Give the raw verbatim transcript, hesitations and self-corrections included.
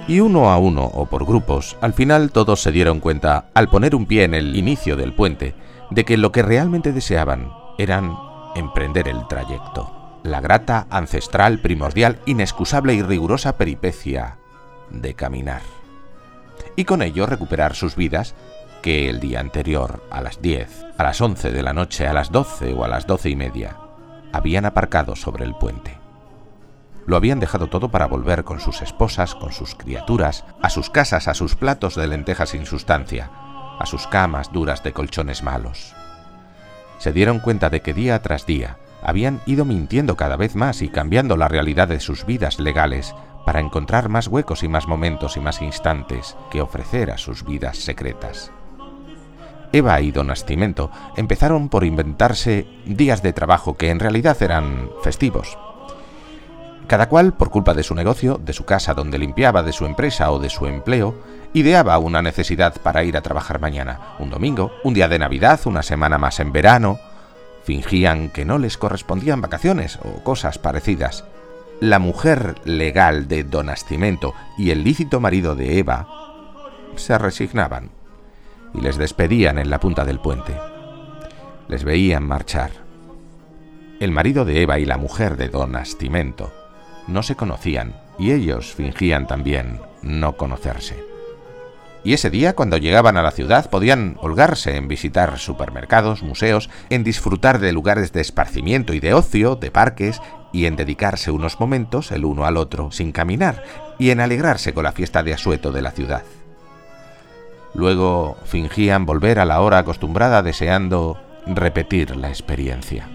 Y uno a uno o por grupos, al final todos se dieron cuenta, al poner un pie en el inicio del puente, de que lo que realmente deseaban eran emprender el trayecto, la grata, ancestral, primordial, inexcusable y rigurosa peripecia de caminar. Y con ello recuperar sus vidas que el día anterior, a las diez, a las once de la noche, a las doce o a las doce y media, habían aparcado sobre el puente. Lo habían dejado todo para volver con sus esposas, con sus criaturas, a sus casas, a sus platos de lentejas sin sustancia, a sus camas duras de colchones malos. Se dieron cuenta de que día tras día habían ido mintiendo cada vez más y cambiando la realidad de sus vidas legales para encontrar más huecos y más momentos y más instantes que ofrecer a sus vidas secretas. Eva y don Nascimento empezaron por inventarse días de trabajo que en realidad eran festivos. Cada cual, por culpa de su negocio, de su casa donde limpiaba, de su empresa o de su empleo, ideaba una necesidad para ir a trabajar mañana, un domingo, un día de Navidad, una semana más en verano. Fingían que no les correspondían vacaciones o cosas parecidas. La mujer legal de don Nascimento y el lícito marido de Eva se resignaban y les despedían en la punta del puente. Les veían marchar. El marido de Eva y la mujer de don Nascimento no se conocían y ellos fingían también no conocerse. Y ese día, cuando llegaban a la ciudad, podían holgarse en visitar supermercados, museos, en disfrutar de lugares de esparcimiento y de ocio, de parques, y en dedicarse unos momentos el uno al otro sin caminar, y en alegrarse con la fiesta de asueto de la ciudad. Luego fingían volver a la hora acostumbrada deseando repetir la experiencia.